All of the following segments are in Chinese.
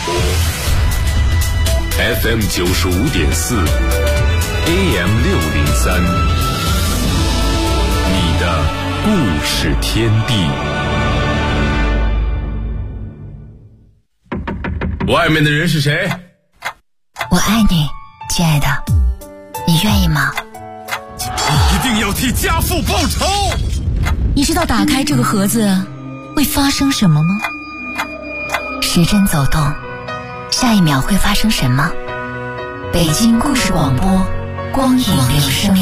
播 FM 95.4 AM 603，你的故事天地。外面的人是谁？ 我爱你，亲爱的，你愿意吗？ 你一定要替家父报仇！ 你知道打开这个盒子会发生什么吗？时针走动，下一秒会发生什么？北京故事广播，光影留声。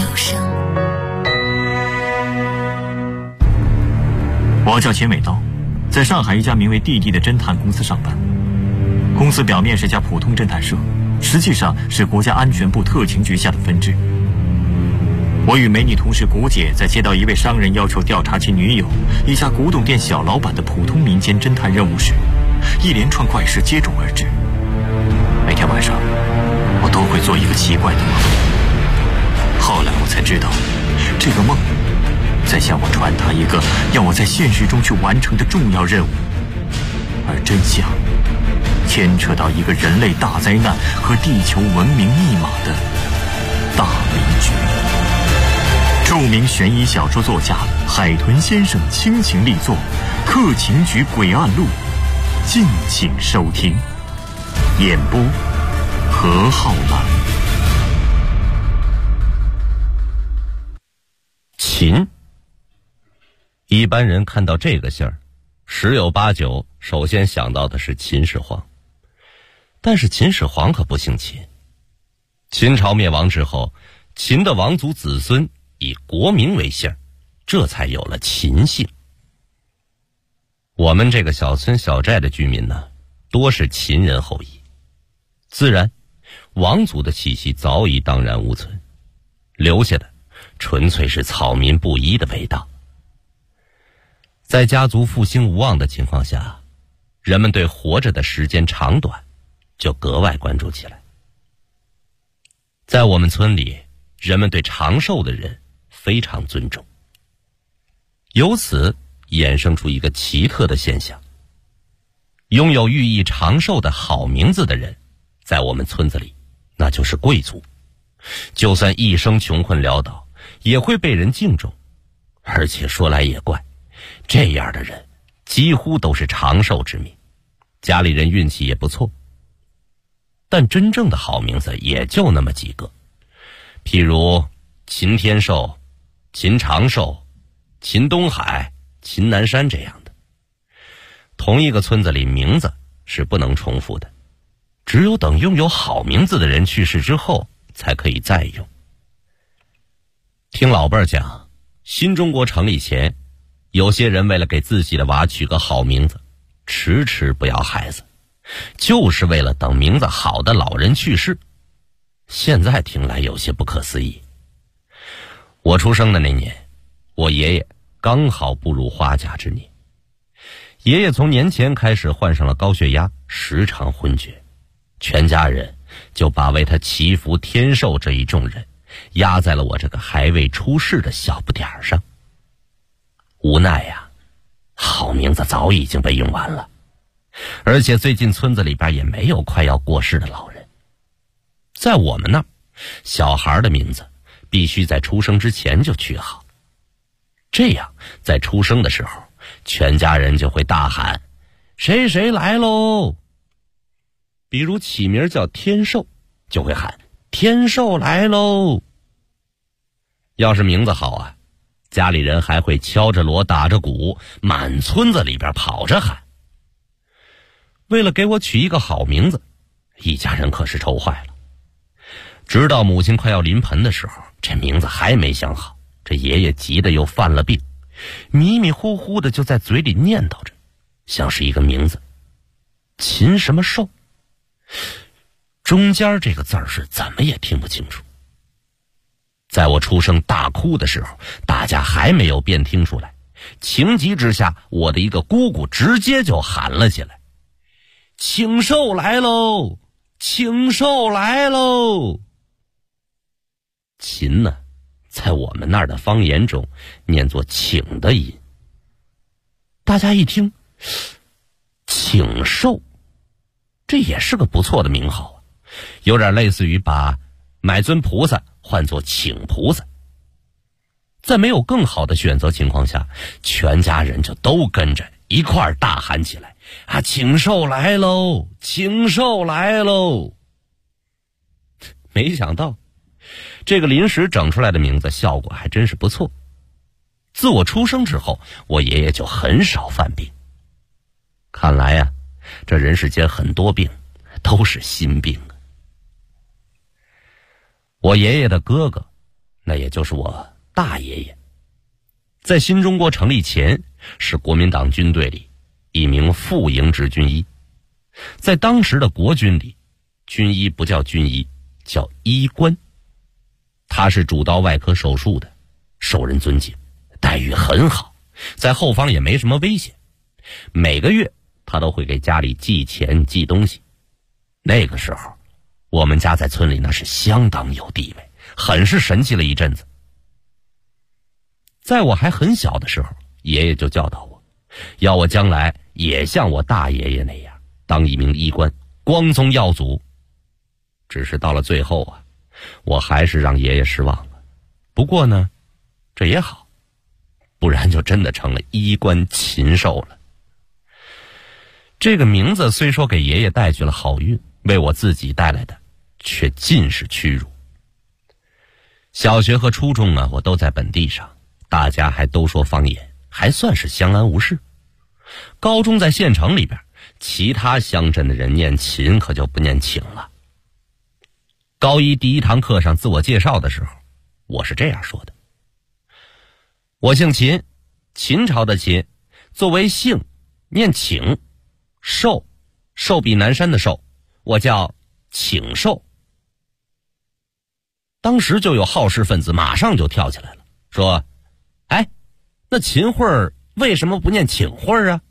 我叫秦伟道，在上海一家名为弟弟的侦探公司上班。公司表面是家普通侦探社，实际上是国家安全部特勤局下的分支。我与美女同事谷姐在接到一位商人要求调查其女友一家古董店小老板的普通民间侦探任务时，一连串怪事接踵而至。每天晚上我都会做一个奇怪的梦，后来我才知道，这个梦在向我传达一个要我在现实中去完成的重要任务，而真相牵扯到一个人类大灾难和地球文明密码的大迷局。著名悬疑小说作家海豚先生倾情力作《特勤局诡案录》，敬请收听。演播何浩然。 秦，一般人看到这个姓儿，十有八九首先想到的是秦始皇。但是秦始皇可不姓秦。秦朝灭亡之后，秦的王族子孙以国名为姓，这才有了秦姓。我们这个小村小寨的居民呢，多是秦人后裔，自然王族的气息早已荡然无存，留下的纯粹是草民不依的味道。在家族复兴无望的情况下，人们对活着的时间长短就格外关注起来。在我们村里，人们对长寿的人非常尊重，由此衍生出一个奇特的现象：拥有寓意长寿的好名字的人，在我们村子里那就是贵族，就算一生穷困潦倒，也会被人敬重。而且说来也怪，这样的人几乎都是长寿之命，家里人运气也不错。但真正的好名字也就那么几个，譬如秦天寿、秦长寿、秦东海、秦南山这样的。同一个村子里名字是不能重复的，只有等拥有好名字的人去世之后才可以再用。听老辈儿讲，新中国成立前，有些人为了给自己的娃取个好名字，迟迟不要孩子，就是为了等名字好的老人去世。现在听来有些不可思议。我出生的那年，我爷爷刚好步入花甲之年。爷爷从年前开始患上了高血压，时常昏厥，全家人就把为他祈福天寿这一重任压在了我这个还未出世的小不点儿上。无奈呀，好名字早已经被用完了，而且最近村子里边也没有快要过世的老人。在我们那儿，小孩的名字必须在出生之前就取好，这样在出生的时候，全家人就会大喊谁谁来喽。比如起名叫天寿，就会喊天寿来喽。要是名字好啊，家里人还会敲着锣打着鼓，满村子里边跑着喊。为了给我取一个好名字，一家人可是愁坏了。直到母亲快要临盆的时候，这名字还没想好，这爷爷急得又犯了病，迷迷糊糊的就在嘴里念叨着，像是一个名字秦什么寿，中间这个字儿是怎么也听不清楚。在我出生大哭的时候，大家还没有辨听出来，情急之下，我的一个姑姑直接就喊了起来，请寿来喽，请寿来喽。秦呢，在我们那儿的方言中念作请的音。大家一听请寿， 这也是个不错的名号啊，有点类似于把买尊菩萨换作请菩萨。在没有更好的选择情况下，全家人就都跟着一块儿大喊起来啊，请寿来喽，请寿来喽。没想到这个临时整出来的名字效果还真是不错。自我出生之后，我爷爷就很少犯病。看来呀，这人世间很多病都是心病啊。我爷爷的哥哥，那也就是我大爷爷，在新中国成立前是国民党军队里一名副营职军医。在当时的国军里，军医不叫军医，叫医官。他是主刀外科手术的，受人尊敬，待遇很好，在后方也没什么危险。每个月他都会给家里寄钱寄东西。那个时候我们家在村里那是相当有地位，很是神气了一阵子。在我还很小的时候，爷爷就教导我，要我将来也像我大爷爷那样当一名医官，光宗耀祖。只是到了最后啊，我还是让爷爷失望了。不过呢，这也好，不然就真的成了医官禽兽了。这个名字虽说给爷爷带去了好运，为我自己带来的却尽是屈辱。小学和初中呢，我都在本地上，大家还都说方言，还算是相安无事。高中在县城里边，其他乡镇的人念秦可就不念请了。高一第一堂课上自我介绍的时候，我是这样说的：我姓秦，秦朝的秦，作为姓念请，寿，寿比南山的寿，我叫请寿。当时就有好事分子马上就跳起来了，说：哎，那秦桧为什么不念请桧啊？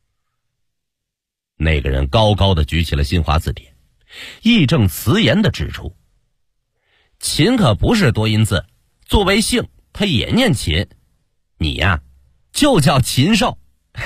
那个人高高的举起了新华字典，义正辞严的指出，秦可不是多音字，作为姓他也念秦，你呀就叫禽兽。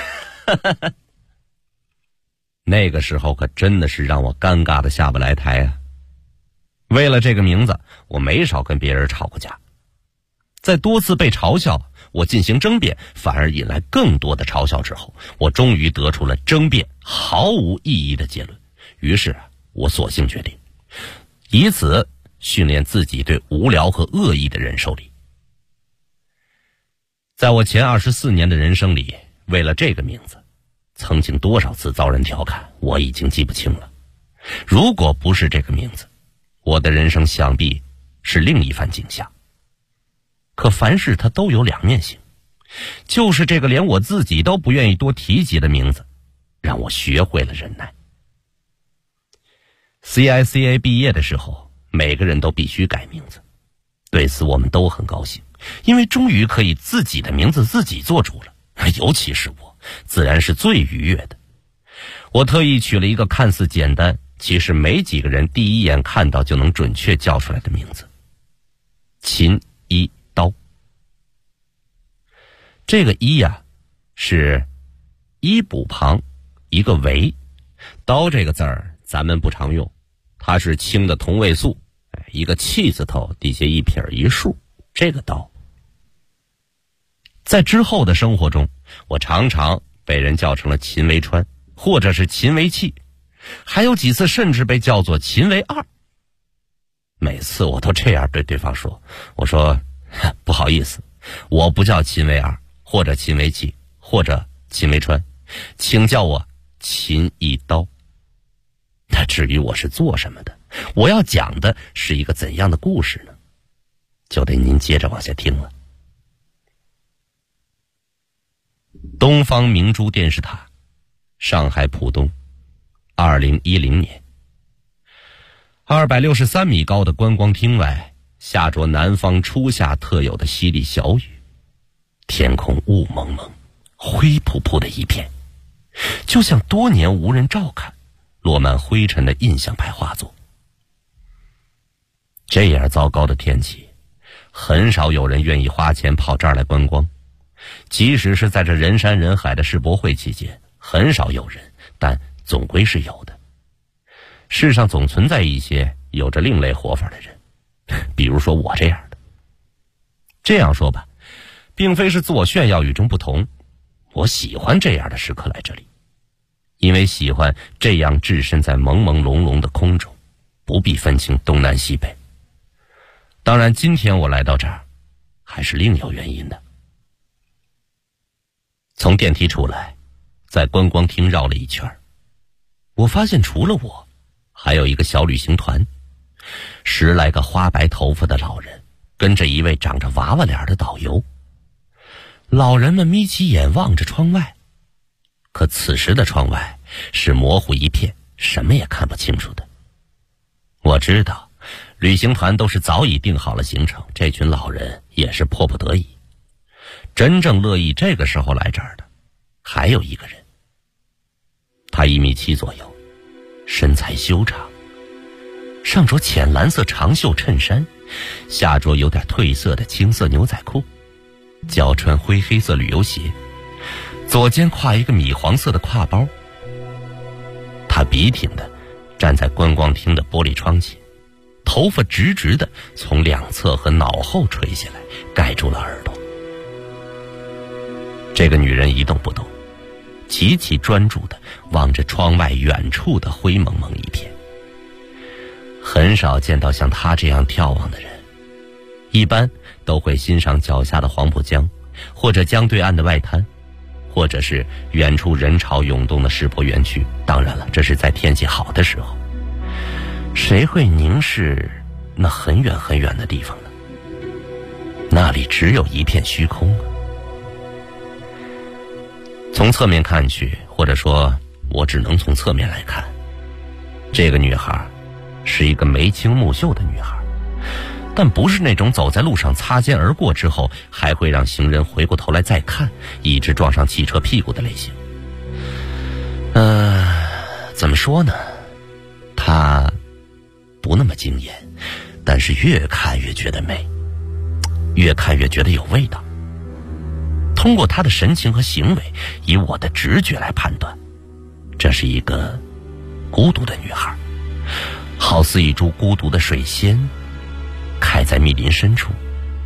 那个时候可真的是让我尴尬的下不来台啊。为了这个名字，我没少跟别人吵过架。在多次被嘲笑，我进行争辩，反而引来更多的嘲笑之后，我终于得出了争辩毫无意义的结论。于是我索性决定以此训练自己对无聊和恶意的忍受力。在我前24年的人生里，为了这个名字，曾经多少次遭人调侃，我已经记不清了。如果不是这个名字，我的人生想必是另一番景象。可凡事它都有两面性，就是这个连我自己都不愿意多提及的名字，让我学会了忍耐。CICA 毕业的时候，每个人都必须改名字，对此我们都很高兴，因为终于可以自己的名字自己做主了，尤其是我，自然是最愉悦的。我特意取了一个看似简单，其实没几个人第一眼看到就能准确叫出来的名字：秦一刀。这个一呀，是一补旁一个为，刀这个字儿咱们不常用，它是氢的同位素，一个气字头底下一撇一竖，这个刀。在之后的生活中，我常常被人叫成了秦为川，或者是秦为气，还有几次甚至被叫做秦为二。每次我都这样对对方说，我说不好意思，我不叫秦为二，或者秦为气，或者秦为川，请叫我秦一刀。那至于我是做什么的，我要讲的是一个怎样的故事呢？就得您接着往下听了。东方明珠电视塔，上海浦东，2010年。263米高的观光厅外，下着南方初夏特有的淅沥小雨，天空雾蒙蒙，灰扑扑的一片，就像多年无人照看，落满灰尘的印象派画作。这样糟糕的天气，很少有人愿意花钱跑这儿来观光。即使是在这人山人海的世博会期间，很少有人，但总归是有的。 世上总存在一些有着另类活法的人，比如说我这样的。这样说吧，并非是自我炫耀与众不同，我喜欢这样的时刻来这里，因为喜欢这样置身在朦朦胧胧的空中，不必分清东南西北。当然今天我来到这儿还是另有原因的。从电梯出来，在观光厅绕了一圈，我发现除了我，还有一个小旅行团，10来个花白头发的老人，跟着一位长着娃娃脸的导游。老人们眯起眼望着窗外，可此时的窗外是模糊一片，什么也看不清楚的。我知道旅行团都是早已定好了行程，这群老人也是迫不得已。真正乐意这个时候来这儿的还有一个人，他1.7米左右，身材修长，上着浅蓝色长袖衬衫，下着有点褪色的青色牛仔裤，脚穿灰黑色旅游鞋，左肩挎一个米黄色的挎包。他笔挺地站在观光厅的玻璃窗前，头发直直地从两侧和脑后垂下来，盖住了耳朵。这个女人一动不动，极其专注地望着窗外远处的灰蒙蒙一片。很少见到像她这样眺望的人，一般都会欣赏脚下的黄浦江，或者江对岸的外滩，或者是远处人潮涌动的世博园区。当然了，这是在天气好的时候。谁会凝视那很远很远的地方呢？那里只有一片虚空啊。从侧面看去，或者说我只能从侧面来看，这个女孩是一个眉清目秀的女孩，但不是那种走在路上擦肩而过之后还会让行人回过头来再看，以致撞上汽车屁股的类型。怎么说呢，她不那么惊艳，但是越看越觉得美，越看越觉得有味道。通过她的神情和行为，以我的直觉来判断，这是一个孤独的女孩，好似一株孤独的水仙，开在密林深处。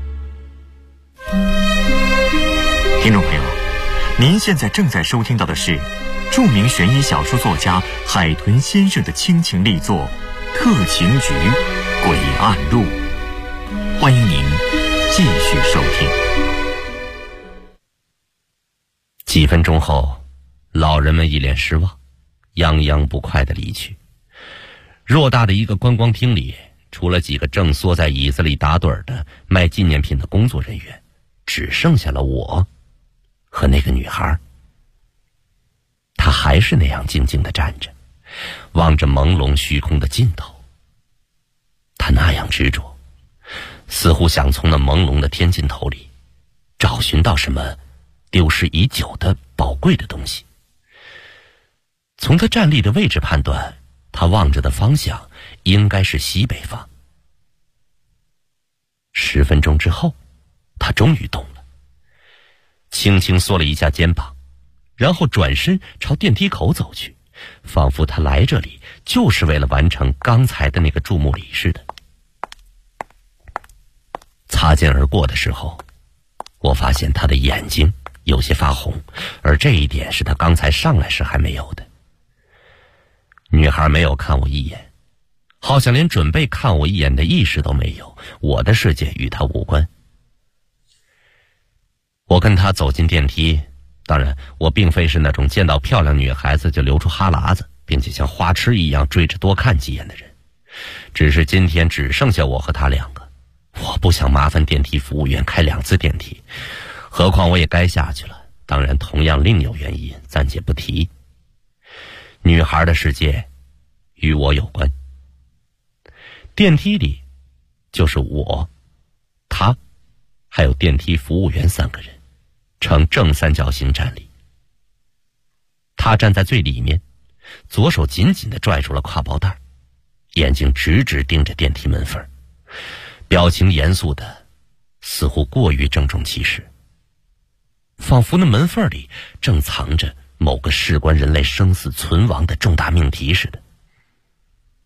听众朋友，您现在正在收听到的是著名悬疑小说作家海豚先生的倾情力作《特情局诡案录》，欢迎您继续收听。 几分钟后，老人们一脸失望，泱泱不快地离去。偌大的一个观光厅里，除了几个正缩在椅子里打盹的卖纪念品的工作人员，只剩下了我和那个女孩。她还是那样静静地站着，望着朦胧虚空的尽头。她那样执着，似乎想从那朦胧的天尽头里找寻到什么丢失已久的宝贵的东西。从她站立的位置判断，她望着的方向应该是西北方。10分钟之后，她终于动了，轻轻缩了一下肩膀，然后转身朝电梯口走去，仿佛她来这里就是为了完成刚才的那个注目礼似的。擦肩而过的时候，我发现她的眼睛有些发红，而这一点是她刚才上来时还没有的。女孩没有看我一眼，好像连准备看我一眼的意识都没有，我的世界与她无关。我跟她走进电梯，当然我并非是那种见到漂亮女孩子就流出哈喇子，并且像花痴一样追着多看几眼的人，只是今天只剩下我和她2个，我不想麻烦电梯服务员开2次电梯，何况我也该下去了，当然同样另有原因，暂且不提。女孩的世界与我有关，电梯里就是我、她还有电梯服务员3个人，呈正三角形站立。她站在最里面，左手紧紧地拽住了挎包带，眼睛直直盯着电梯门缝，表情严肃的似乎过于郑重其事，仿佛那门缝里正藏着某个事关人类生死存亡的重大命题似的。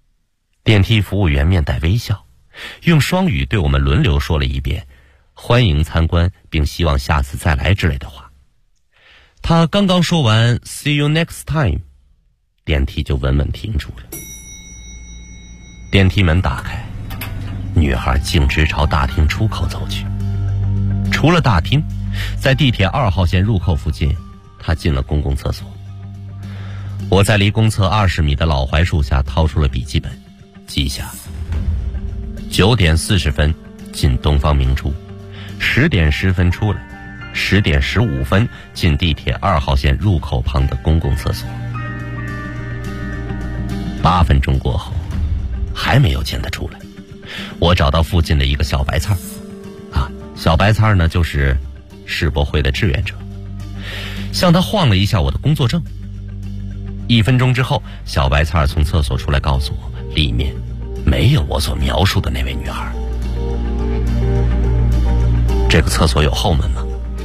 电梯服务员面带微笑，用双语对我们轮流说了一遍欢迎参观并希望下次再来之类的话。他刚刚说完 See you next time， 电梯就稳稳停住了。电梯门打开，女孩径直朝大厅出口走去。除了大厅，在地铁2号线入口附近，她进了公共厕所。我在离公厕20米的老槐树下掏出了笔记本，记下9点40分进东方明珠，10点10分出来，10点15分进地铁2号线入口旁的公共厕所。8分钟过后，还没有见他出来。我找到附近的一个小白菜小白菜呢就是世博会的志愿者，向他晃了一下我的工作证。1分钟之后，小白菜从厕所出来告诉我，里面没有我所描述的那位女孩。这个厕所有后门吗？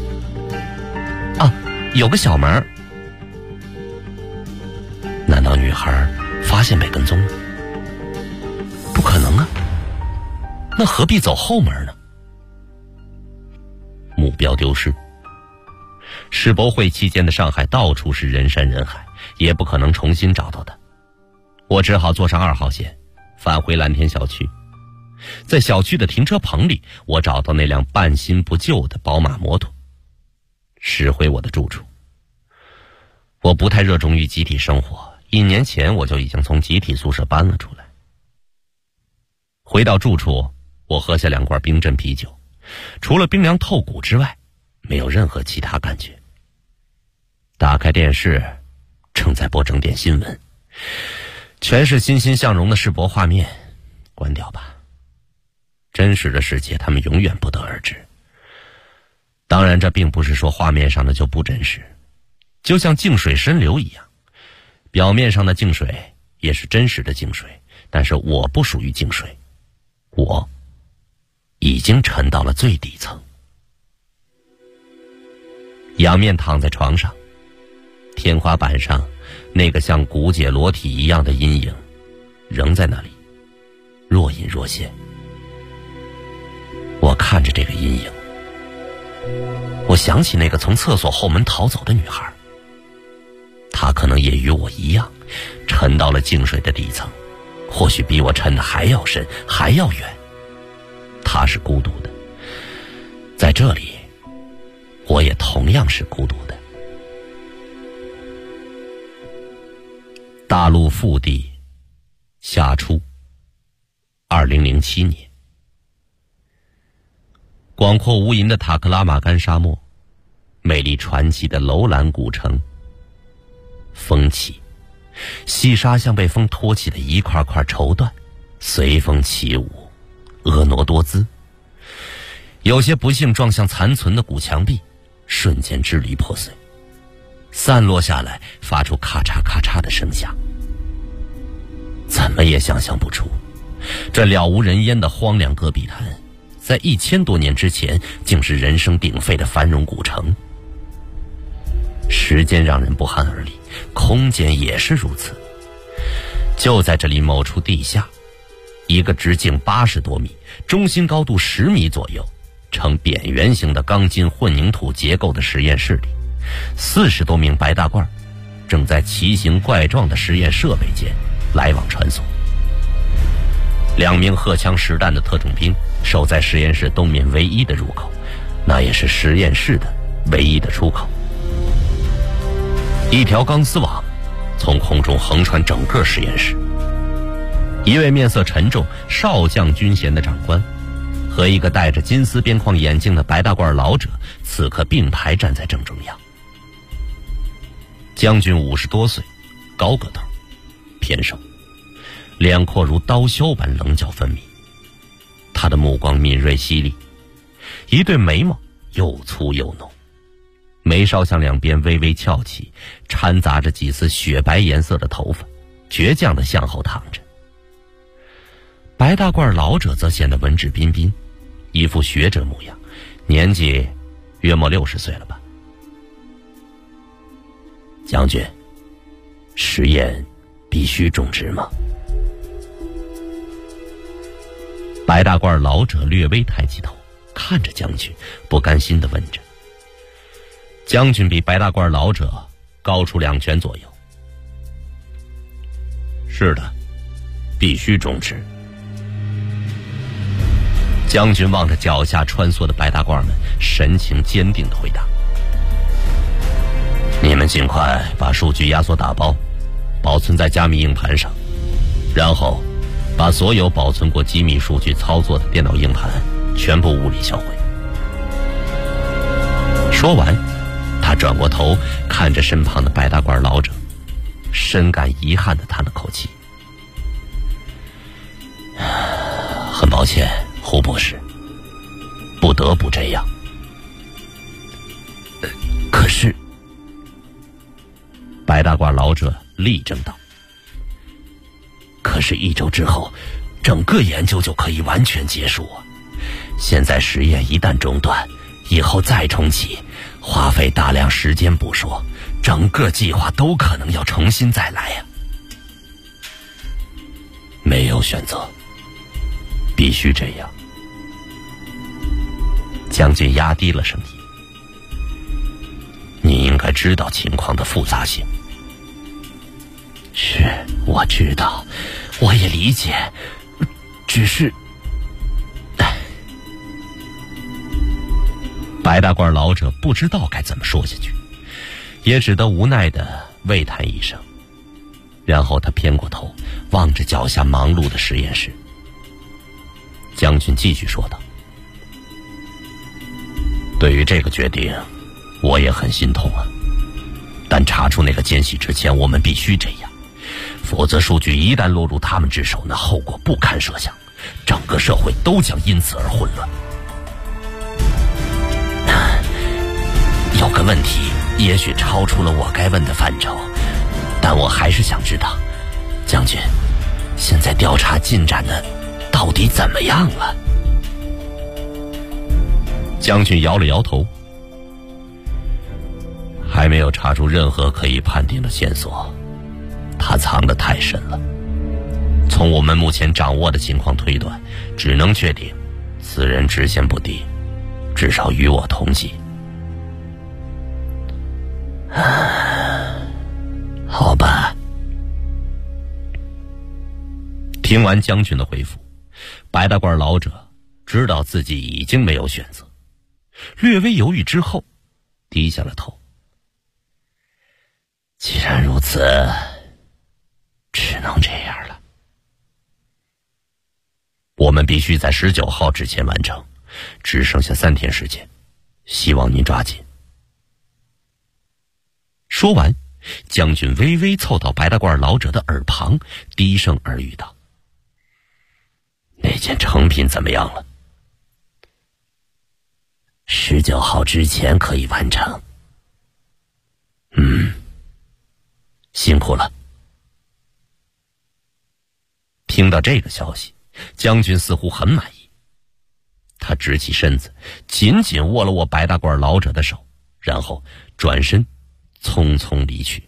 有个小门。难道女孩发现被跟踪了？不可能啊，那何必走后门呢？目标丢失。世博会期间的上海到处是人山人海，也不可能重新找到他。我只好坐上2号线返回蓝天小区。在小区的停车棚里，我找到那辆半新不旧的宝马摩托，驶回我的住处。我不太热衷于集体生活，1年前我就已经从集体宿舍搬了出来。回到住处，我喝下2罐冰镇啤酒，除了冰凉透骨之外，没有任何其他感觉。打开电视，正在播整点新闻，全是欣欣向荣的世博画面。关掉吧，真实的世界他们永远不得而知。当然，这并不是说画面上的就不真实，就像静水深流一样，表面上的静水也是真实的静水，但是我不属于静水，我已经沉到了最底层。仰面躺在床上，天花板上那个像骨解裸体一样的阴影仍在那里，若隐若现。我看着这个阴影，我想起那个从厕所后门逃走的女孩，她可能也与我一样沉到了静水的底层，或许比我沉的还要深还要远。她是孤独的，在这里我也同样是孤独的。大陆腹地夏初2007年，广阔无垠的塔克拉玛干沙漠，美丽传奇的楼兰古城。风起，细沙像被风托起的一块块绸缎，随风起舞，婀娜多姿。有些不幸撞向残存的古墙壁，瞬间支离破碎，散落下来，发出咔嚓咔嚓的声响。怎么也想象不出，这了无人烟的荒凉戈壁滩，在1000多年之前竟是人声鼎沸的繁荣古城。时间让人不寒而栗，空间也是如此。就在这里某处地下，一个直径80多米，中心高度10米左右，呈扁圆形的钢筋混凝土结构的实验室里，40多名白大褂正在奇形怪状的实验设备间来往穿梭。2名荷枪实弹的特种兵守在实验室东面唯一的入口，那也是实验室的唯一的出口。一条钢丝网从空中横穿整个实验室，一位面色沉重、少将军衔的长官和一个戴着金丝边框眼镜的白大褂老者此刻并排站在正中央。将军50多岁，高个头，偏瘦，脸廓如刀削般棱角分明，他的目光敏锐犀利，一对眉毛又粗又浓，眉梢向两边微微翘起，掺杂着几丝雪白颜色的头发，倔强地向后躺着。白大褂老者则显得文质彬彬，一副学者模样，年纪约莫60岁了吧。将军，实验必须终止吗？ 白大褂老者略微抬起头，看着将军，不甘心地问着。将军比白大褂老者高出2拳左右。是的，必须终止。将军望着脚下穿梭的白大褂们，神情坚定地回答：你们尽快把数据压缩打包，保存在加密硬盘上，然后把所有保存过机密数据操作的电脑硬盘全部物理销毁。说完，他转过头看着身旁的白大褂老者，深感遗憾地叹了口气。很抱歉，胡博士，不得不这样。可是，白大褂老者力争道，可是1周之后，整个研究就可以完全结束啊！现在实验一旦中断，以后再重启，花费大量时间不说，整个计划都可能要重新再来呀！没有选择，必须这样。将军压低了声音：你应该知道情况的复杂性。是，我知道，我也理解，只是……白大褂老者不知道该怎么说下去，也只得无奈地喟叹一声。然后他偏过头，望着脚下忙碌的实验室。将军继续说道：对于这个决定，我也很心痛啊。但查出那个奸细之前，我们必须这样，否则数据一旦落入他们之手，那后果不堪设想，整个社会都将因此而混乱。有个问题也许超出了我该问的范畴，但我还是想知道，将军，现在调查进展的到底怎么样了？将军摇了摇头，还没有查出任何可以判定的线索，他藏得太深了。从我们目前掌握的情况推断，只能确定此人知县不低，至少与我同级。好吧。听完将军的回复，白大褂老者知道自己已经没有选择，略微犹豫之后低下了头。既然如此，只能这样了。我们必须在19号之前完成，只剩下3天时间，希望您抓紧。说完，将军微微凑到白大褂老者的耳旁，低声耳语道：那件成品怎么样了？19号之前可以完成。辛苦了。听到这个消息，将军似乎很满意。他直起身子，紧紧握了握白大褂老者的手，然后转身匆匆离去。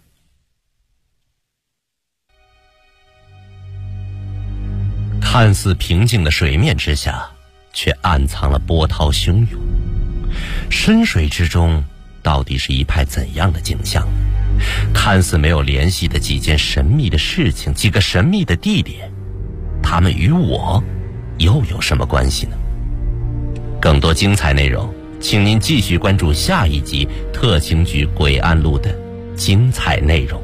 看似平静的水面之下，却暗藏了波涛汹涌。深水之中，到底是一派怎样的景象？看似没有联系的几件神秘的事情，几个神秘的地点，它们与我又有什么关系呢？更多精彩内容，请您继续关注下一集《特情局诡案录》的精彩内容。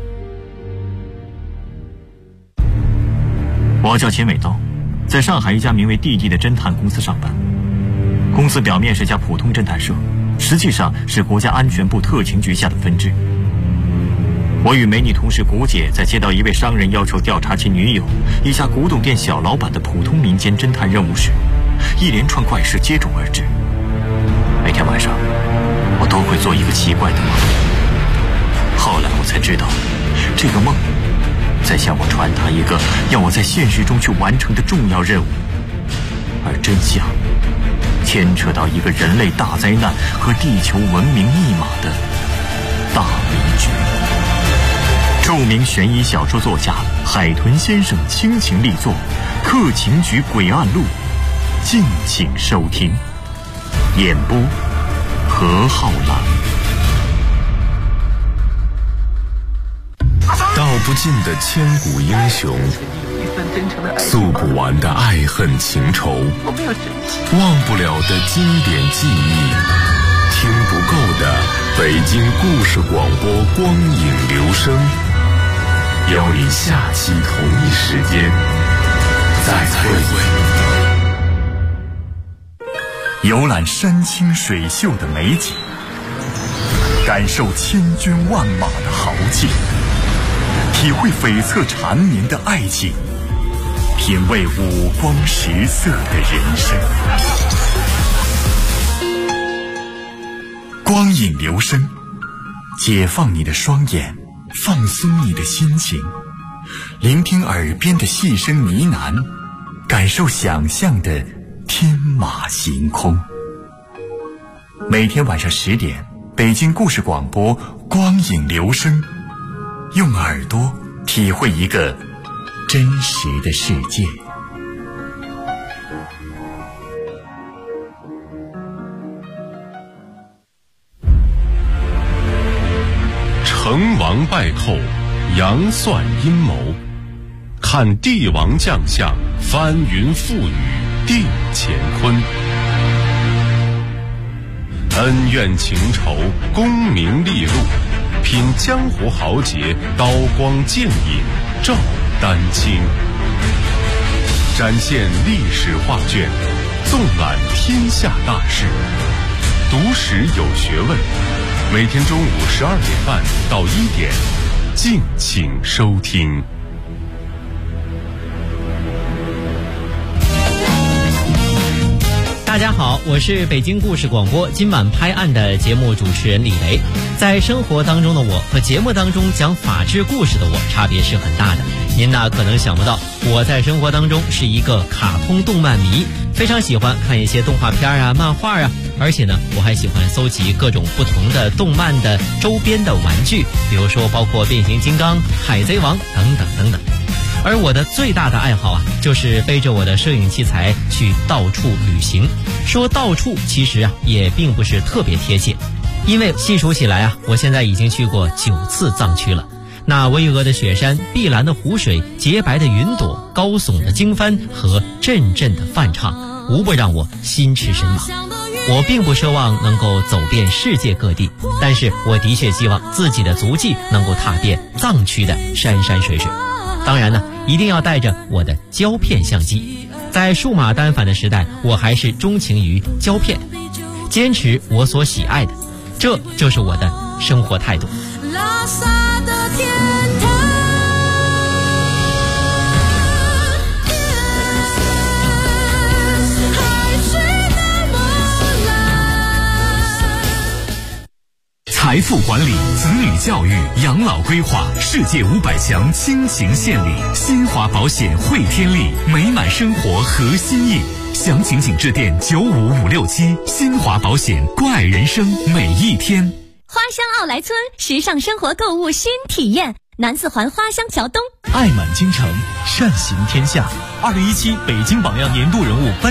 我叫秦伟道，在上海一家名为弟弟的侦探公司上班。公司表面是家普通侦探社，实际上是国家安全部特情局下的分支。我与美女同事谷姐在接到一位商人要求调查其女友一家古董店小老板的普通民间侦探任务时，一连串怪事接踵而至。每天晚上我都会做一个奇怪的梦，后来我才知道，这个梦在向我传达一个要我在现实中去完成的重要任务，而真相牵扯到一个人类大灾难和地球文明密码的大迷局。著名悬疑小说作家海豚先生倾情力作《特情局诡案录》 敬请收听。演播何浩然。 道不尽的千古英雄，诉不完的爱恨情仇，忘不了的经典记忆，听不够的北京故事广播光影留声。邀你下期同一时间再会。 游览山清水秀的美景，感受千军万马的豪劲，体会悱恻缠绵的爱情，品味五光十色的人生。光影留声，解放你的双眼，放松你的心情，聆听耳边的细声呢喃，感受想象的天马行空。每天晚上10点，北京故事广播光影留声，用耳朵体会一个真实的世界。 成王败寇，杨算阴谋，看帝王将相，翻云覆雨定乾坤。恩怨情仇，功名利禄，品江湖豪杰，刀光剑影照丹青。展现历史画卷，纵览天下大事，读史有学问。每天中午12点半到1点，敬请收听。 大家好，我是北京故事广播今晚拍案的节目主持人李雷。在生活当中的我和节目当中讲法治故事的我差别是很大的。您呢可能想不到，我在生活当中是一个卡通动漫迷，非常喜欢看一些动画片啊、漫画啊，而且呢我还喜欢搜集各种不同的动漫的周边的玩具，比如说包括变形金刚、海贼王等等等等。而我的最大的爱好啊，就是背着我的摄影器材去到处旅行。说到处其实啊也并不是特别贴切，因为细数起来啊，我现在已经去过9次藏区了。那巍峨的雪山、碧蓝的湖水、洁白的云朵、高耸的经幡和阵阵的梵唱，无不让我心驰神往。我并不奢望能够走遍世界各地，但是我的确希望自己的足迹能够踏遍藏区的山山水水。当然呢，一定要带着我的胶片相机。在数码单反的时代，我还是钟情于胶片，坚持我所喜爱的，这就是我的生活态度。拉萨的天堂，海水的波澜。 财富管理、子女教育、养老规划，世界500强倾情献礼，新华保险汇天利，美满生活核心意。详情请致电95567，新华保险，关爱人生每一天。 花乡奥莱村，时尚生活购物新体验，南四环花乡桥东。 爱满京城，善行天下。2017北京榜样年度人物颁